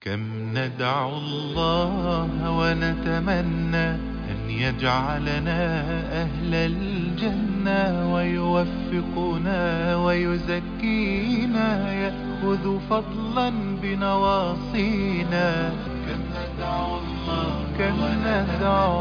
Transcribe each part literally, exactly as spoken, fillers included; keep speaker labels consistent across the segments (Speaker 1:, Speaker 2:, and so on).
Speaker 1: كم ندعو الله ونتمنى أن يجعلنا أهل الجنة ويوفقنا ويزكينا يأخذ فضلا بنواصينا. كم ندعو الله كم ندعو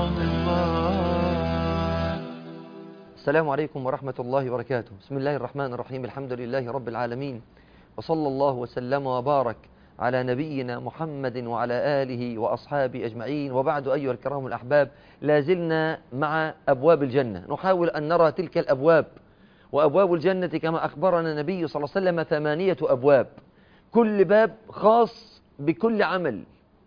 Speaker 1: الله.
Speaker 2: السلام عليكم ورحمة الله وبركاته. بسم الله الرحمن الرحيم. الحمد لله رب العالمين، وصلى الله وسلم وبارك على نبينا محمد وعلى آله وأصحابه أجمعين، وبعد أيها الكرام الأحباب، لازلنا مع أبواب الجنة، نحاول أن نرى تلك الأبواب. وأبواب الجنة كما أخبرنا النبي صلى الله عليه وسلم ثمانية أبواب، كل باب خاص بكل عمل.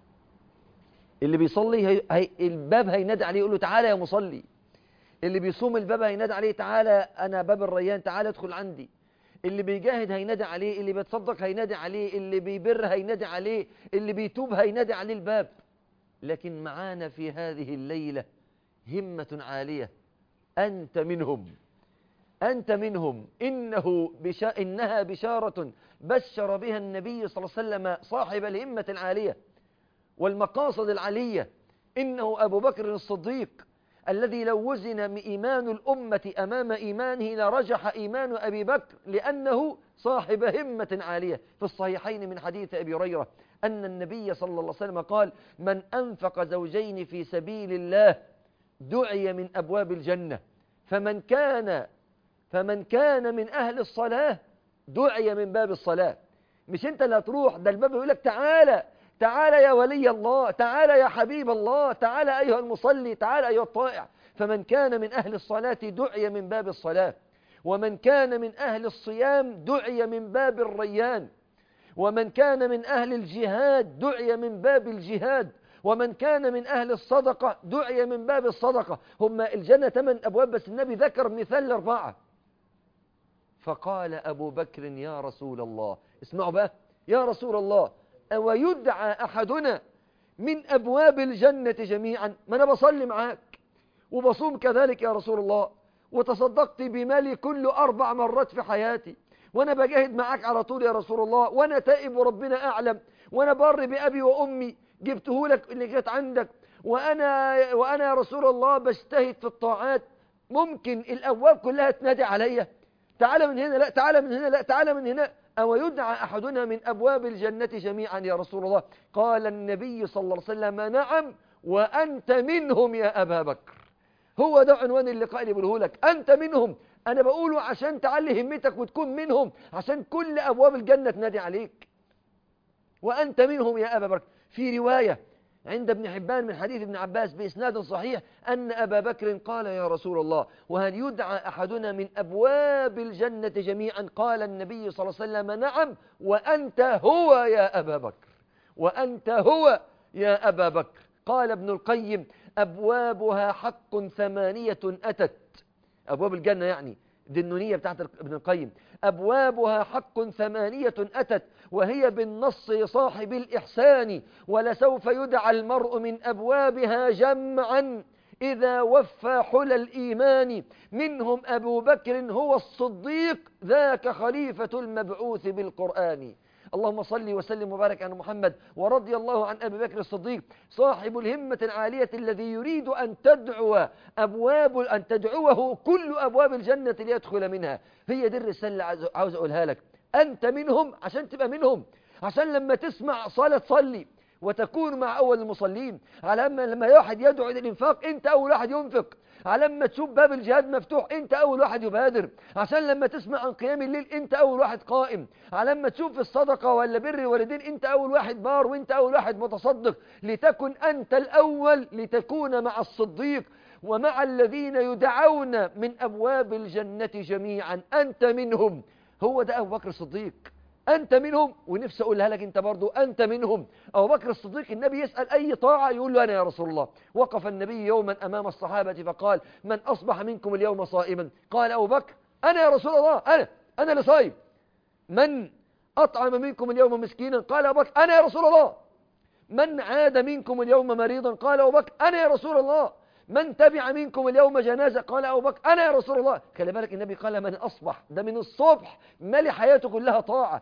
Speaker 2: اللي بيصلي هي... هي... الباب هينادي عليه يقول له تعالى يا مصلي. اللي بيصوم الباب هينادي عليه تعالى أنا باب الريان، تعالى ادخل عندي. اللي بيجاهد هينادي عليه، اللي بيتصدق هينادي عليه، اللي بيبر هينادي عليه، اللي بيتوب هينادي عليه الباب. لكن معانا في هذه الليلة همة عالية، أنت منهم، أنت منهم. إنه بشا... إنها بشارة بشر بها النبي صلى الله عليه وسلم صاحب الهمة العالية والمقاصد العالية. إنه أبو بكر الصديق الذي لو وزن إيمان الأمة أمام إيمانه لرجح إيمان أبي بكر، لأنه صاحب همة عالية. في الصحيحين من حديث أبي هريرة أن النبي صلى الله عليه وسلم قال: من أنفق زوجين في سبيل الله دعي من أبواب الجنة، فمن كان فمن كان من أهل الصلاة دعي من باب الصلاة. مش أنت اللي هتروح، ده الباب يقول لك تعالى تعالى يا ولي الله، تعالى يا حبيب الله، تعالى أيها المصلي، تعالى أيها الطائع. فمن كان من أهل الصلاة دعي من باب الصلاة، ومن كان من أهل الصيام دعي من باب الريان، ومن كان من أهل الجهاد دعي من باب الجهاد، ومن كان من أهل الصدقة دعي من باب الصدقة. هم الجنة ثمان أبواب، بس النبي ذكر مثال أربعة. فقال أبو بكر: يا رسول الله، اسمعوا بقى، يا رسول الله، أو يدعى أحدنا من أبواب الجنة جميعا؟ ما أنا بصلي معاك وبصوم كذلك يا رسول الله، وتصدقت بمالي كل أربع مرات في حياتي، وأنا بجاهد معاك على طول يا رسول الله، وأنا تائب وربنا أعلم، وأنا بر بأبي وأمي جبته لك اللي جت عندك، وأنا, وأنا يا رسول الله بجتهد في الطاعات. ممكن الأبواب كلها تنادي عليا تعالى من هنا، لا تعالى من هنا، لا تعالى من هنا؟ أو يدعى أحدنا من أبواب الجنة جميعا يا رسول الله؟ قال النبي صلى الله عليه وسلم: نعم وأنت منهم يا أبا بكر. هو ده عنوان اللقاء اللي بقوله لك، أنت منهم. أنا بقوله عشان تعلي همتك وتكون منهم، عشان كل أبواب الجنة تنادي عليك. وأنت منهم يا أبا بكر. في رواية عند ابن حبان من حديث ابن عباس بإسناد صحيح أن أبا بكر قال: يا رسول الله، وهل يدعى أحدنا من أبواب الجنة جميعا؟ قال النبي صلى الله عليه وسلم: نعم وأنت هو يا أبا بكر، وأنت هو يا أبا بكر. قال ابن القيم: أبوابها حق ثمانية أتت. أبواب الجنة يعني دي النونية بتاعت ابن القيم. أبوابها حق ثمانية أتت، وهي بالنص صاحب الإحسان، ولسوف يدعى المرء من أبوابها جمعا إذا وفى حلى الإيمان. منهم أبو بكر هو الصديق، ذاك خليفة المبعوث بالقرآن. اللهم صل وسلم وبارك على محمد. ورضي الله عن أبي بكر الصديق صاحب الهمة العالية الذي يريد أن تدعو أبواب أن تدعوه كل أبواب الجنة ليدخل منها. هي دي الرسالة اللي عاوز أقولها لك، أنت منهم عشان تبقى منهم، عشان لما تسمع صلاة تصلي وتكون مع أول المصلين. على أما لما واحد يدعو إلى الإنفاق أنت أول واحد ينفق. على أما تشوف باب الجهاد مفتوح أنت أول واحد يبادر. عشان لما تسمع عن قيام الليل أنت أول واحد قائم. على أما تشوف الصدقة ولا بر الوالدين أنت أول واحد بار، وأنت أول واحد متصدق. لتكن أنت الأول، لتكون مع الصديق ومع الذين يدعون من أبواب الجنة جميعا. أنت منهم. هو ده أبو بكر الصديق، أنت منهم. ونفسي أقولها لك أنت برضو، أنت منهم. أبو بكر الصديق النبي يسأل أي طاعة يقول له أنا يا رسول الله. وقف النبي يوما أمام الصحابة فقال: من أصبح منكم اليوم صائما؟ قال أبو بكر: أنا يا رسول الله، أنا أنا اللي صايم. من أطعم منكم اليوم مسكينا؟ قال أبو بكر: أنا يا رسول الله. من عاد منكم اليوم مريضا؟ قال أبو بكر: أنا يا رسول الله. من تبع منكم اليوم جنازة؟ قال أبو بكر: أنا يا رسول الله. خلي بالك النبي قال من أصبح، ده من الصبح مالي حياته كلها طاعة.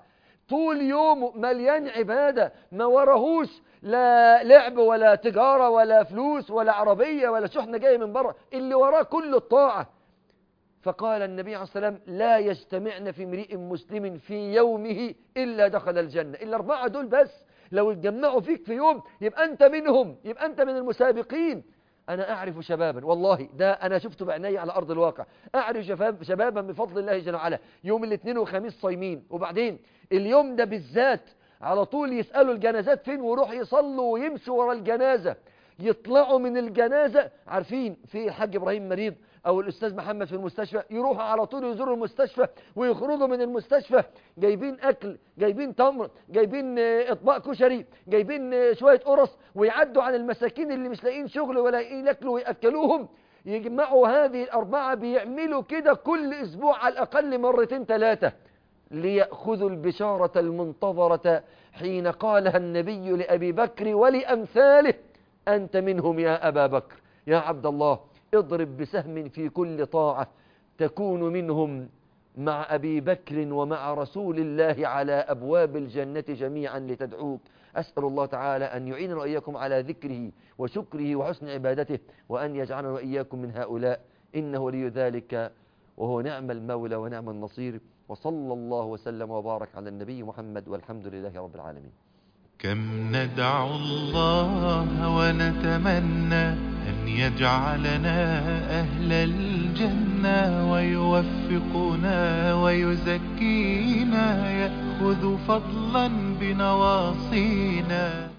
Speaker 2: طول يومه مليان عبادة، ما وراهوش لا لعب ولا تجارة ولا فلوس ولا عربية ولا شحنة جاية من بره، اللي وراه كل الطاعة. فقال النبي عليه الصلاة والسلام لا يجتمعن في امرئ مسلم في يومه إلا دخل الجنة. الأربعة دول بس لو اتجمعوا فيك في يوم يبقى أنت منهم، يبقى أنت من المسابقين. أنا أعرف شبابا، والله ده أنا شفته بعناية على أرض الواقع، أعرف شباب شبابا بفضل الله جل وعلا يوم الاثنين والخميس صايمين، وبعدين اليوم ده بالذات على طول يسألوا الجنازات فين ويروح يصلوا ويمشوا ورا الجنازة، يطلعوا من الجنازة. عارفين في الحاج إبراهيم مريض أو الأستاذ محمد في المستشفى، يروحوا على طول يزوروا المستشفى ويخرجوا من المستشفى جايبين أكل، جايبين تمر، جايبين إطباق كشري، جايبين شوية قرص، ويعدوا عن المساكين اللي مش لاقيين شغل ولا لاقيين ياكلوا ويأكلوهم. يجمعوا هذه الأربعة، بيعملوا كده كل أسبوع على الأقل مرتين ثلاثة ليأخذوا البشارة المنتظرة حين قالها النبي لأبي بكر ولأمثاله أنت منهم يا أبا بكر. يا عبد الله اضرب بسهم في كل طاعة تكون منهم مع أبي بكر ومع رسول الله على أبواب الجنة جميعا لتدعوك. أسأل الله تعالى أن يعيننا وإياكم على ذكره وشكره وحسن عبادته، وأن يجعلنا وإياكم من هؤلاء، إنه ولي ذلك وهو نعم المولى ونعم النصير. وصلى الله وسلم وبارك على النبي محمد، والحمد لله رب العالمين.
Speaker 1: كم ندعو الله ونتمنى أن يجعلنا أهل الجنة، ويوفقنا ويزكينا، يأخذ فضلا بنواصينا.